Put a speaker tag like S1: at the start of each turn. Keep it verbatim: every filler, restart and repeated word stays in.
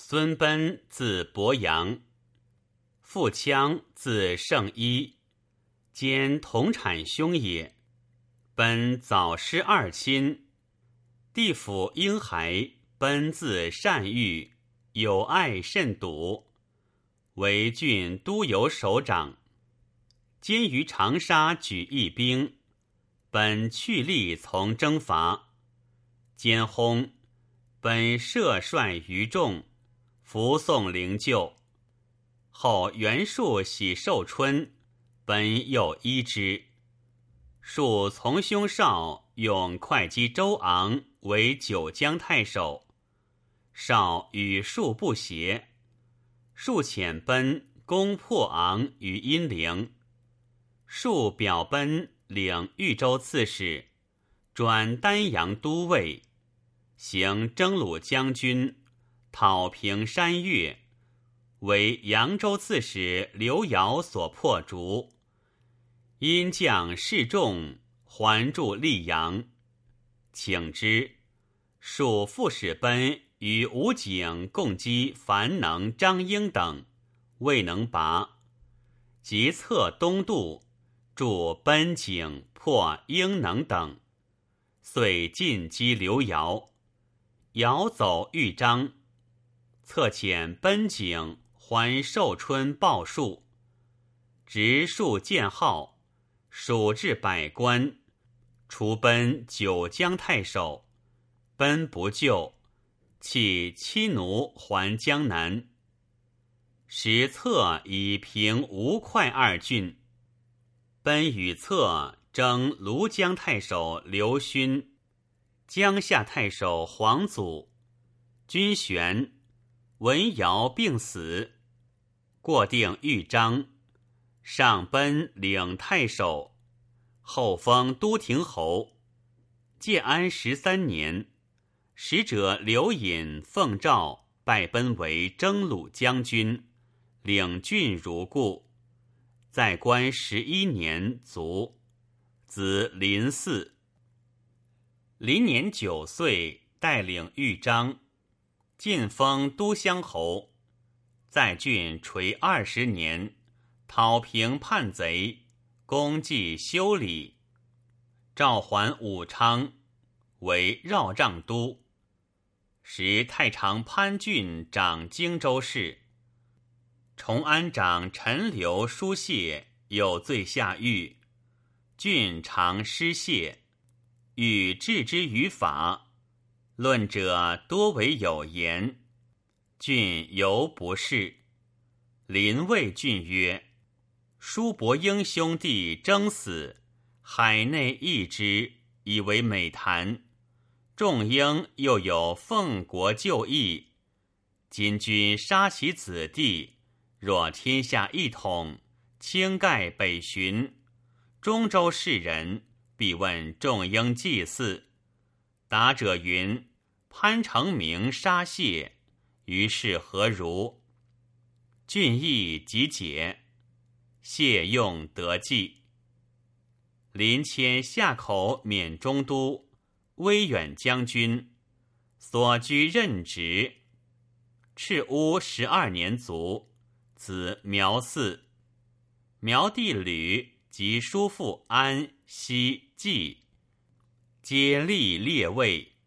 S1: 孙奔字伯阳，父羌字圣一，兼同产兄也。奔早失二亲，弟父婴孩奔字善育，有爱甚笃，为郡都邮首长。兼于长沙举义兵，本去力从征伐。兼薨，本摄帅于众，服送灵柩。后袁术喜寿春，本又依之。术从兄少用会稽周昂为九江太守，少与术不协，术遣奔攻破昂于阴陵。术表奔领豫州刺史，转丹阳都尉，行征虏将军，讨平山岳，为扬州刺史刘繇所破逐。因将示众，还驻溧阳。请之，属副使奔与武警共击樊能、张英等，未能拔。即策东渡，助奔景破英能等，遂进击刘繇。繇走豫章，策遣奔景还寿春报数，执数建号，蜀至百官，除奔九江太守。奔不救，弃妻奴还江南。时策以平吴会二郡。奔与策征庐江太守刘勋、江夏太守黄祖。军旋，文尧病死，过定豫章，上奔领太守，后封都亭侯。建安十三年，使者刘隐奉诏拜奔为征虏将军，领郡如故。在官十一年卒，子临嗣。临年九岁，带领豫章，晋封都乡侯，在郡垂二十年，讨平叛贼，功绩修理。召还武昌，为绕帐都。时太常潘俊掌荆州事，崇安长陈留书谢有罪下狱，郡常失谢，欲治之于法，论者多为有言，郡犹不是。临谓郡曰：叔伯英兄弟争死，海内异之，以为美谈。众英又有奉国救义，今君杀其子弟，若天下一统，倾盖北巡，中州士人必问众英祭祀。答者云：潘成明杀谢，于是何如？郡邑即解，谢用得计。临迁夏口免中都，威远将军，所居任职。赤乌十二年卒，子苗嗣。苗弟吕及叔父安、西、季，皆立列位。